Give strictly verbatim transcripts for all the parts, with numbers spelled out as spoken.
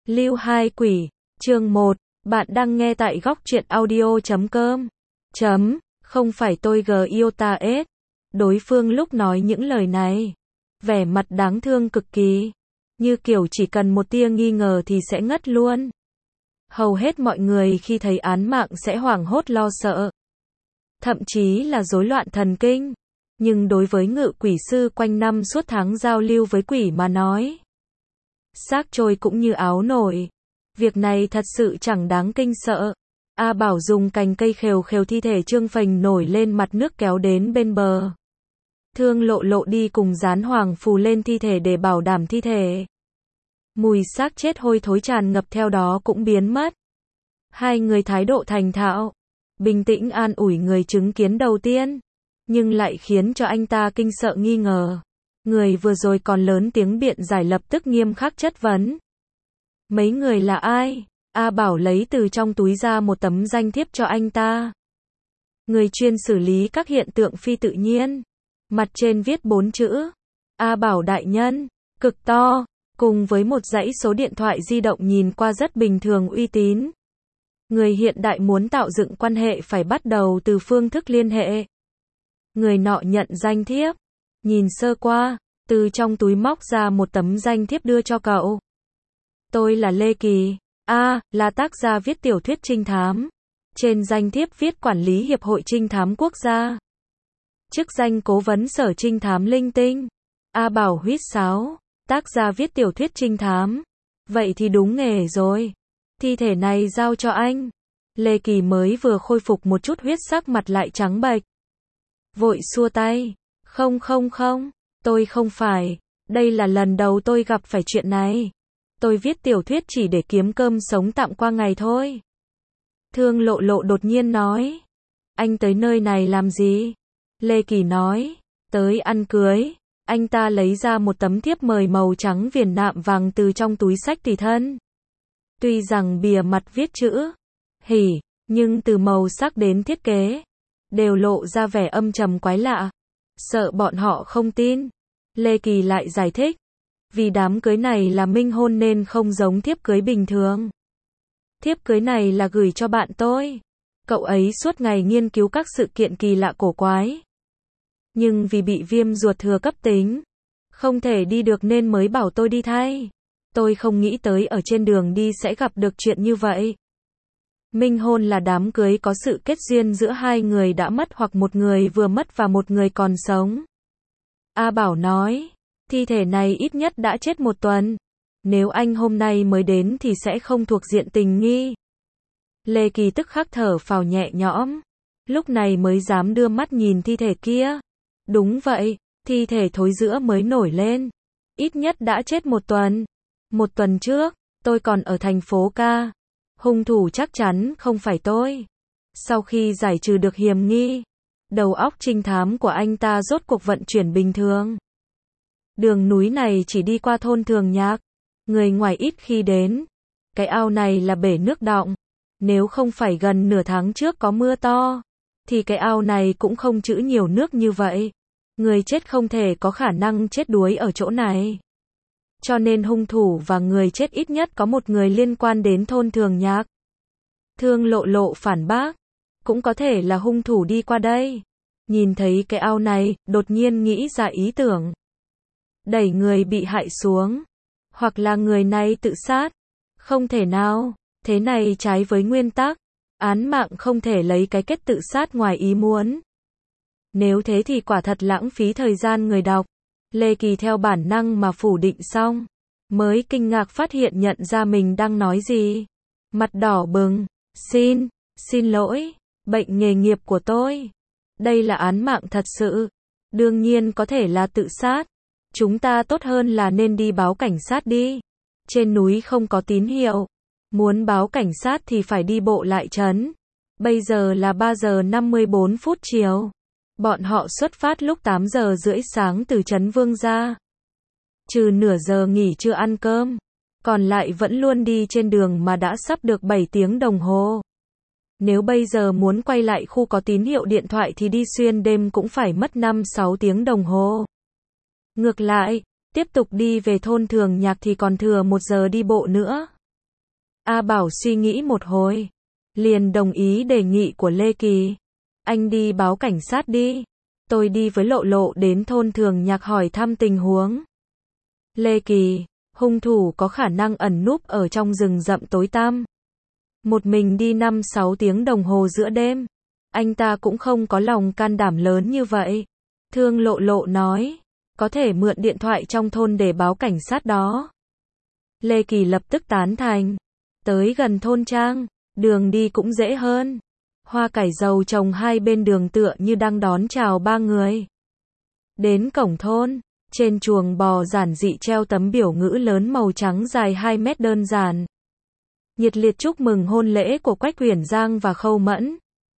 Lưu Hai Quỷ, chương một, bạn đang nghe tại góc truyện audio chấm com. Chấm, không phải tôi gờ yêu ta ết. Đối phương lúc nói những lời này, vẻ mặt đáng thương cực kỳ, như kiểu chỉ cần một tia nghi ngờ thì sẽ ngất luôn. Hầu hết mọi người khi thấy án mạng sẽ hoảng hốt lo sợ, thậm chí là rối loạn thần kinh. Nhưng đối với ngự quỷ sư quanh năm suốt tháng giao lưu với quỷ mà nói, xác trôi cũng như áo nổi. Việc này thật sự chẳng đáng kinh sợ. A Bảo dùng cành cây khều khều thi thể trương phình nổi lên mặt nước kéo đến bên bờ. Thương Lộ Lộ đi cùng dán hoàng phù lên thi thể để bảo đảm thi thể. Mùi xác chết hôi thối tràn ngập theo đó cũng biến mất. Hai người thái độ thành thạo, bình tĩnh an ủi người chứng kiến đầu tiên, nhưng lại khiến cho anh ta kinh sợ nghi ngờ. Người vừa rồi còn lớn tiếng biện giải lập tức nghiêm khắc chất vấn. Mấy người là ai? A Bảo lấy từ trong túi ra một tấm danh thiếp cho anh ta. Người chuyên xử lý các hiện tượng phi tự nhiên. Mặt trên viết bốn chữ. A Bảo đại nhân, cực to, cùng với một dãy số điện thoại di động nhìn qua rất bình thường uy tín. Người hiện đại muốn tạo dựng quan hệ phải bắt đầu từ phương thức liên hệ. Người nọ nhận danh thiếp, nhìn sơ qua, từ trong túi móc ra một tấm danh thiếp đưa cho cậu. Tôi là Lê Kỳ, a, à, là tác giả viết tiểu thuyết trinh thám. Trên danh thiếp viết quản lý Hiệp hội Trinh thám Quốc gia. Chức danh cố vấn sở trinh thám linh tinh. A Bảo huýt sáo, tác giả viết tiểu thuyết trinh thám. Vậy thì đúng nghề rồi. Thi thể này giao cho anh. Lê Kỳ mới vừa khôi phục một chút huyết sắc mặt lại trắng bệch. Vội xua tay. Không không không, tôi không phải. Đây là lần đầu tôi gặp phải chuyện này. Tôi viết tiểu thuyết chỉ để kiếm cơm sống tạm qua ngày thôi. Thương Lộ Lộ đột nhiên nói. Anh tới nơi này làm gì? Lê Kỳ nói. Tới ăn cưới. Anh ta lấy ra một tấm thiếp mời màu trắng viền nạm vàng từ trong túi xách tùy thân. Tuy rằng bìa mặt viết chữ hỉ, nhưng từ màu sắc đến thiết kế đều lộ ra vẻ âm trầm quái lạ. Sợ bọn họ không tin, Lê Kỳ lại giải thích. Vì đám cưới này là minh hôn nên không giống thiếp cưới bình thường. Thiếp cưới này là gửi cho bạn tôi. Cậu ấy suốt ngày nghiên cứu các sự kiện kỳ lạ cổ quái. Nhưng vì bị viêm ruột thừa cấp tính, không thể đi được nên mới bảo tôi đi thay. Tôi không nghĩ tới ở trên đường đi sẽ gặp được chuyện như vậy. Minh hôn là đám cưới có sự kết duyên giữa hai người đã mất hoặc một người vừa mất và một người còn sống. A Bảo nói, thi thể này ít nhất đã chết một tuần. Nếu anh hôm nay mới đến thì sẽ không thuộc diện tình nghi. Lê Kỳ tức khắc thở phào nhẹ nhõm. Lúc này mới dám đưa mắt nhìn thi thể kia. Đúng vậy, thi thể thối rữa mới nổi lên. Ít nhất đã chết một tuần. Một tuần trước, tôi còn ở thành phố ca. Hung thủ chắc chắn không phải tôi. Sau khi giải trừ được hiểm nghi, đầu óc trinh thám của anh ta rốt cuộc vận chuyển bình thường. Đường núi này chỉ đi qua thôn Thường Nhạc. Người ngoài ít khi đến. Cái ao này là bể nước đọng. Nếu không phải gần nửa tháng trước có mưa to, thì cái ao này cũng không trữ nhiều nước như vậy. Người chết không thể có khả năng chết đuối ở chỗ này. Cho nên hung thủ và người chết ít nhất có một người liên quan đến thôn Thường Nhạc. Thương Lộ Lộ phản bác. Cũng có thể là hung thủ đi qua đây. Nhìn thấy cái ao này, đột nhiên nghĩ ra ý tưởng. Đẩy người bị hại xuống. Hoặc là người này tự sát. Không thể nào. Thế này trái với nguyên tắc. Án mạng không thể lấy cái kết tự sát ngoài ý muốn. Nếu thế thì quả thật lãng phí thời gian người đọc. Lê Kỳ theo bản năng mà phủ định xong, mới kinh ngạc phát hiện nhận ra mình đang nói gì. Mặt đỏ bừng. Xin, xin lỗi. Bệnh nghề nghiệp của tôi. Đây là án mạng thật sự. Đương nhiên có thể là tự sát. Chúng ta tốt hơn là nên đi báo cảnh sát đi. Trên núi không có tín hiệu. Muốn báo cảnh sát thì phải đi bộ lại trấn. Bây giờ là ba giờ năm mươi bốn phút chiều. Bọn họ xuất phát lúc tám giờ rưỡi sáng từ trấn Vương ra. Trừ nửa giờ nghỉ trưa ăn cơm. Còn lại vẫn luôn đi trên đường mà đã sắp được bảy tiếng đồng hồ. Nếu bây giờ muốn quay lại khu có tín hiệu điện thoại thì đi xuyên đêm cũng phải mất năm sáu tiếng đồng hồ. Ngược lại, tiếp tục đi về thôn Thường Nhạc thì còn thừa một giờ đi bộ nữa. A Bảo suy nghĩ một hồi, liền đồng ý đề nghị của Lê Kỳ. Anh đi báo cảnh sát đi. Tôi đi với Lộ Lộ đến thôn Thường Nhạc hỏi thăm tình huống. Lê Kỳ, hung thủ có khả năng ẩn núp ở trong rừng rậm tối tăm. Một mình đi năm sáu tiếng đồng hồ giữa đêm. Anh ta cũng không có lòng can đảm lớn như vậy. Thương Lộ Lộ nói, có thể mượn điện thoại trong thôn để báo cảnh sát đó. Lê Kỳ lập tức tán thành. Tới gần thôn trang, đường đi cũng dễ hơn. Hoa cải dầu trồng hai bên đường tựa như đang đón chào ba người. Đến cổng thôn, trên chuồng bò giản dị treo tấm biểu ngữ lớn màu trắng dài hai mét đơn giản. Nhiệt liệt chúc mừng hôn lễ của Quách Uyển Giang và Khâu Mẫn.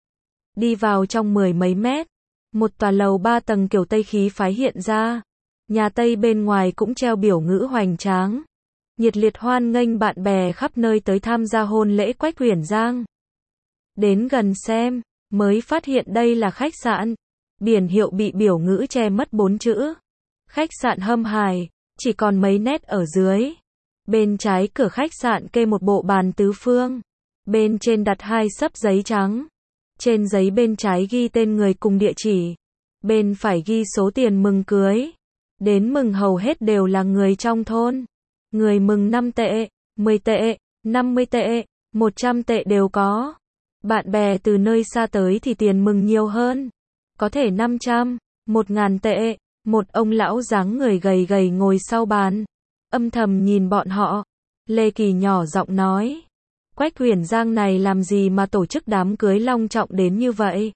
Đi vào trong mười mấy mét, một tòa lầu ba tầng kiểu Tây khí phái hiện ra. Nhà Tây bên ngoài cũng treo biểu ngữ hoành tráng. Nhiệt liệt hoan nghênh bạn bè khắp nơi tới tham gia hôn lễ Quách Uyển Giang. Đến gần xem, mới phát hiện đây là khách sạn. Biển hiệu bị biểu ngữ che mất bốn chữ. Khách sạn Hâm Hải, chỉ còn mấy nét ở dưới. Bên trái cửa khách sạn kê một bộ bàn tứ phương. Bên trên đặt hai xấp giấy trắng. Trên giấy bên trái ghi tên người cùng địa chỉ. Bên phải ghi số tiền mừng cưới. Đến mừng hầu hết đều là người trong thôn. Người mừng năm tệ, mười tệ, năm mươi tệ, một trăm tệ đều có. Bạn bè từ nơi xa tới thì tiền mừng nhiều hơn. Có thể năm trăm, một ngàn tệ. Một ông lão dáng người gầy gầy ngồi sau bàn. Âm thầm nhìn bọn họ. Lê Kỳ nhỏ giọng nói. Quách Uyển Giang này làm gì mà tổ chức đám cưới long trọng đến như vậy?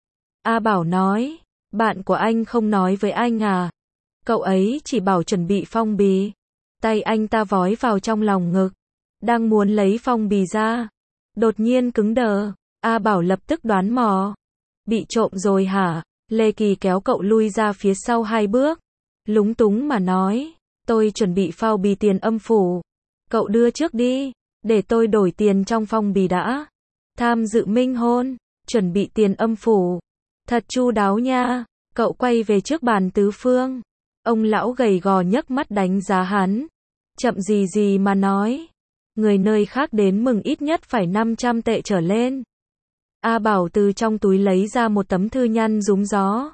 A Bảo nói. Bạn của anh không nói với anh à? Cậu ấy chỉ bảo chuẩn bị phong bì. Tay anh ta vói vào trong lòng ngực. Đang muốn lấy phong bì ra. Đột nhiên cứng đờ. A Bảo lập tức đoán mò. Bị trộm rồi hả? Lê Kỳ kéo cậu lui ra phía sau hai bước. Lúng túng mà nói. Tôi chuẩn bị phao bì tiền âm phủ. Cậu đưa trước đi. Để tôi đổi tiền trong phong bì đã. Tham dự minh hôn. Chuẩn bị tiền âm phủ. Thật chu đáo nha. Cậu quay về trước bàn tứ phương. Ông lão gầy gò nhấc mắt đánh giá hắn. Chậm gì gì mà nói. Người nơi khác đến mừng ít nhất phải năm trăm tệ trở lên. A Bảo từ trong túi lấy ra một tấm thư nhăn rúm gió.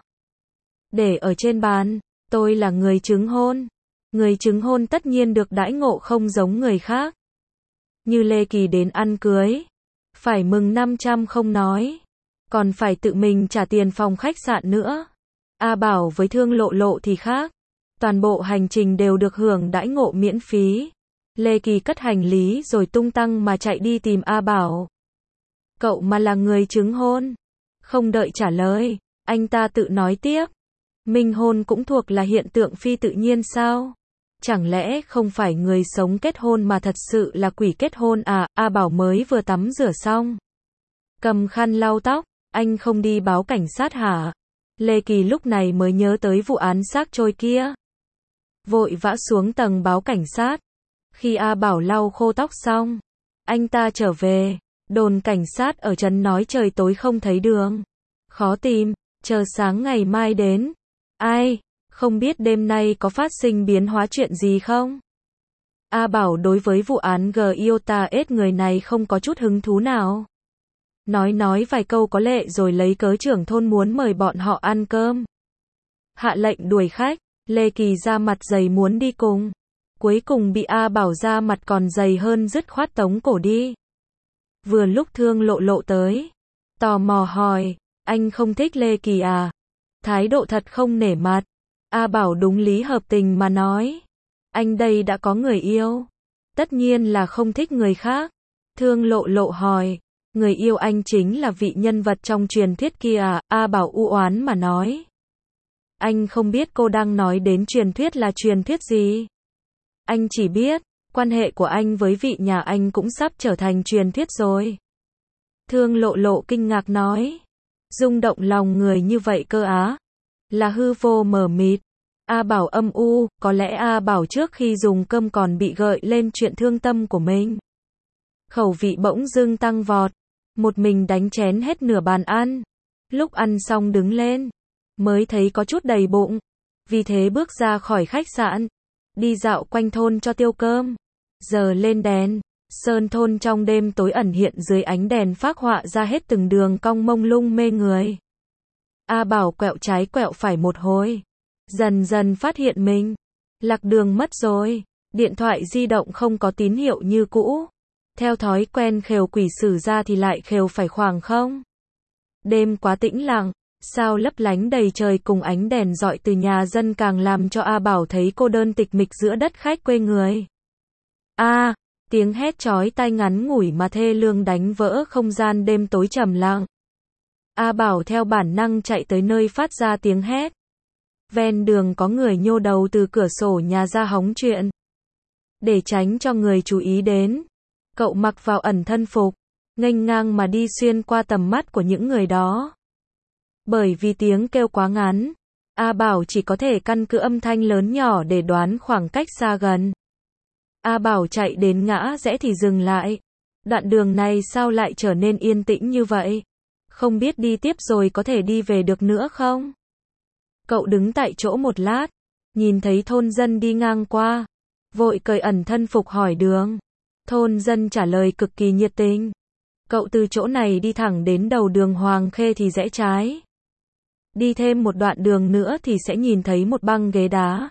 Để ở trên bàn. Tôi là người chứng hôn. Người chứng hôn tất nhiên được đãi ngộ không giống người khác. Như Lê Kỳ đến ăn cưới. Phải mừng năm trăm không nói. Còn phải tự mình trả tiền phòng khách sạn nữa. A Bảo với Thương Lộ Lộ thì khác. Toàn bộ hành trình đều được hưởng đãi ngộ miễn phí. Lê Kỳ cất hành lý rồi tung tăng mà chạy đi tìm A Bảo. Cậu mà là người chứng hôn. Không đợi trả lời, anh ta tự nói tiếp. Minh hôn cũng thuộc là hiện tượng phi tự nhiên sao? Chẳng lẽ không phải người sống kết hôn mà thật sự là quỷ kết hôn à? A Bảo mới vừa tắm rửa xong. Cầm khăn lau tóc, anh không đi báo cảnh sát hả? Lê Kỳ lúc này mới nhớ tới vụ án xác trôi kia. Vội vã xuống tầng báo cảnh sát. Khi A Bảo lau khô tóc xong, anh ta trở về. Đồn cảnh sát ở trấn nói trời tối không thấy đường. Khó tìm, chờ sáng ngày mai đến. Ai, không biết đêm nay có phát sinh biến hóa chuyện gì không? A Bảo đối với vụ án Giota S người này không có chút hứng thú nào. Nói nói vài câu có lệ rồi lấy cớ trưởng thôn muốn mời bọn họ ăn cơm. Hạ lệnh đuổi khách, Lê Kỳ ra mặt dày muốn đi cùng. Cuối cùng bị A Bảo ra mặt còn dày hơn dứt khoát tống cổ đi. Vừa lúc Thương Lộ Lộ tới. Tò mò hỏi, anh không thích Lê Kỳ à? Thái độ thật không nể mặt. A Bảo đúng lý hợp tình mà nói. Anh đây đã có người yêu. Tất nhiên là không thích người khác. Thương Lộ Lộ hỏi, người yêu anh chính là vị nhân vật trong truyền thuyết kia à? A Bảo u oán mà nói. Anh không biết cô đang nói đến truyền thuyết là truyền thuyết gì. Anh chỉ biết, quan hệ của anh với vị nhà anh cũng sắp trở thành truyền thuyết rồi. Thương Lộ Lộ kinh ngạc nói. Rung động lòng người như vậy cơ á. Là hư vô mờ mịt. A Bảo âm u, có lẽ A Bảo trước khi dùng cơm còn bị gợi lên chuyện thương tâm của mình. Khẩu vị bỗng dưng tăng vọt. Một mình đánh chén hết nửa bàn ăn. Lúc ăn xong đứng lên. Mới thấy có chút đầy bụng. Vì thế bước ra khỏi khách sạn. Đi dạo quanh thôn cho tiêu cơm. Giờ lên đèn. Sơn thôn trong đêm tối ẩn hiện dưới ánh đèn phác họa ra hết từng đường cong mông lung mê người. A Bảo quẹo trái quẹo phải một hồi. Dần dần phát hiện mình lạc đường mất rồi. Điện thoại di động không có tín hiệu như cũ. Theo thói quen khều quỷ sử ra thì lại khều phải khoảng không. Đêm quá tĩnh lặng, sao lấp lánh đầy trời cùng ánh đèn rọi từ nhà dân càng làm cho A Bảo thấy cô đơn tịch mịch giữa đất khách quê người. A, tiếng hét chói tai ngắn ngủi mà thê lương đánh vỡ không gian đêm tối trầm lặng. A Bảo theo bản năng chạy tới nơi phát ra tiếng hét. Ven đường có người nhô đầu từ cửa sổ nhà ra hóng chuyện. Để tránh cho người chú ý đến, cậu mặc vào ẩn thân phục, nghênh ngang mà đi xuyên qua tầm mắt của những người đó. Bởi vì tiếng kêu quá ngắn, A Bảo chỉ có thể căn cứ âm thanh lớn nhỏ để đoán khoảng cách xa gần. A Bảo chạy đến ngã rẽ thì dừng lại. Đoạn đường này sao lại trở nên yên tĩnh như vậy? Không biết đi tiếp rồi có thể đi về được nữa không? Cậu đứng tại chỗ một lát, nhìn thấy thôn dân đi ngang qua, vội cởi ẩn thân phục hỏi đường. Thôn dân trả lời cực kỳ nhiệt tình. Cậu từ chỗ này đi thẳng đến đầu đường Hoàng Khê thì rẽ trái. Đi thêm một đoạn đường nữa thì sẽ nhìn thấy một băng ghế đá.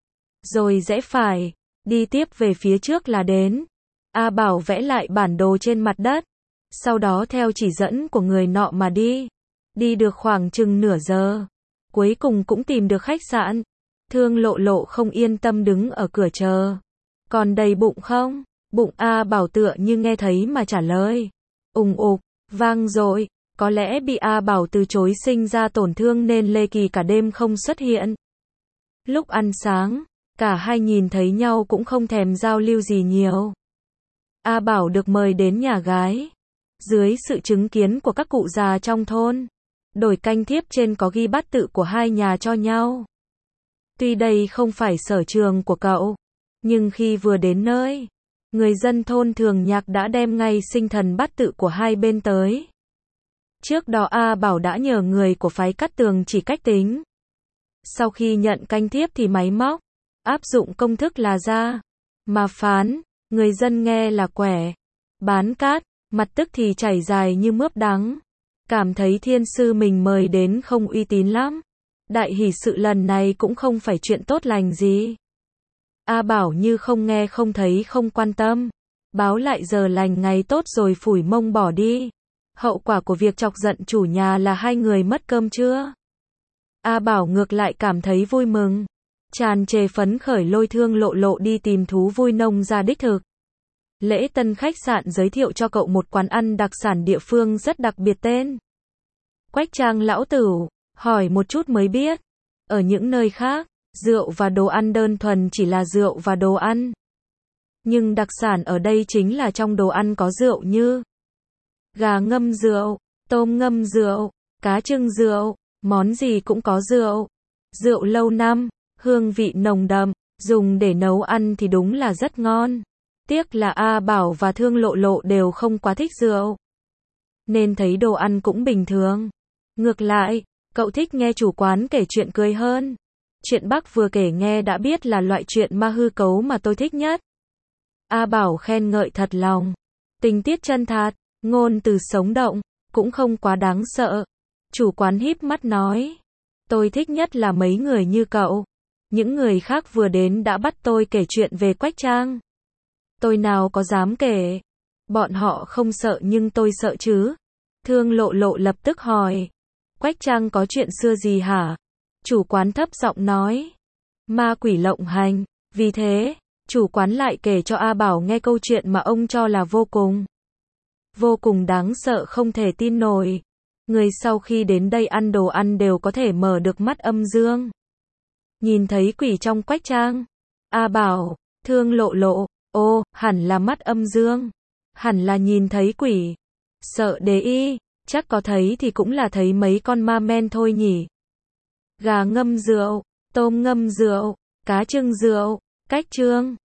Rồi rẽ phải, đi tiếp về phía trước là đến. A Bảo vẽ lại bản đồ trên mặt đất. Sau đó theo chỉ dẫn của người nọ mà đi. Đi được khoảng chừng nửa giờ. Cuối cùng cũng tìm được khách sạn. Thương Lộ Lộ không yên tâm đứng ở cửa chờ. Còn đầy bụng không? Bụng A Bảo tựa như nghe thấy mà trả lời. Ùng ục, vang dội. Có lẽ bị A Bảo từ chối sinh ra tổn thương nên Lê Kỳ cả đêm không xuất hiện. Lúc ăn sáng, cả hai nhìn thấy nhau cũng không thèm giao lưu gì nhiều. A Bảo được mời đến nhà gái. Dưới sự chứng kiến của các cụ già trong thôn, đổi canh thiếp trên có ghi bát tự của hai nhà cho nhau. Tuy đây không phải sở trường của cậu, nhưng khi vừa đến nơi, người dân thôn Thường Nhạc đã đem ngay sinh thần bát tự của hai bên tới. Trước đó A Bảo đã nhờ người của phái Cát Tường chỉ cách tính. Sau khi nhận canh thiếp thì máy móc, áp dụng công thức là ra, mà phán, người dân nghe là quẻ, bán cát, mặt tức thì chảy dài như mướp đắng. Cảm thấy thiên sư mình mời đến không uy tín lắm. Đại hỷ sự lần này cũng không phải chuyện tốt lành gì. A Bảo như không nghe không thấy không quan tâm. Báo lại giờ lành ngày tốt rồi phủi mông bỏ đi. Hậu quả của việc chọc giận chủ nhà là hai người mất cơm trưa. A Bảo ngược lại cảm thấy vui mừng. Tràn trề phấn khởi lôi Thương Lộ Lộ đi tìm thú vui nông ra đích thực. Lễ tân khách sạn giới thiệu cho cậu một quán ăn đặc sản địa phương rất đặc biệt tên Quách Trang Lão Tửu. Hỏi một chút mới biết, ở những nơi khác, rượu và đồ ăn đơn thuần chỉ là rượu và đồ ăn. Nhưng đặc sản ở đây chính là trong đồ ăn có rượu như gà ngâm rượu, tôm ngâm rượu, cá trưng rượu, món gì cũng có rượu. Rượu lâu năm, hương vị nồng đậm, dùng để nấu ăn thì đúng là rất ngon. Tiếc là A Bảo và Thương Lộ Lộ đều không quá thích rượu, nên thấy đồ ăn cũng bình thường. Ngược lại, cậu thích nghe chủ quán kể chuyện cười hơn. Chuyện bác vừa kể nghe đã biết là loại chuyện ma hư cấu mà tôi thích nhất. A Bảo khen ngợi thật lòng. Tình tiết chân thật, ngôn từ sống động, cũng không quá đáng sợ. Chủ quán híp mắt nói. Tôi thích nhất là mấy người như cậu. Những người khác vừa đến đã bắt tôi kể chuyện về Quách Trang. Tôi nào có dám kể. Bọn họ không sợ nhưng tôi sợ chứ. Thương Lộ Lộ lập tức hỏi. Quách Trang có chuyện xưa gì hả? Chủ quán thấp giọng nói. Ma quỷ lộng hành. Vì thế, chủ quán lại kể cho A Bảo nghe câu chuyện mà ông cho là vô cùng. Vô cùng đáng sợ không thể tin nổi. Người sau khi đến đây ăn đồ ăn đều có thể mở được mắt âm dương. Nhìn thấy quỷ trong Quách Trang. A Bảo, Thương Lộ Lộ, ô, hẳn là mắt âm dương. Hẳn là nhìn thấy quỷ. Sợ đế y, chắc có thấy thì cũng là thấy mấy con ma men thôi nhỉ. Gà ngâm rượu, tôm ngâm rượu, cá trưng rượu, cách trương.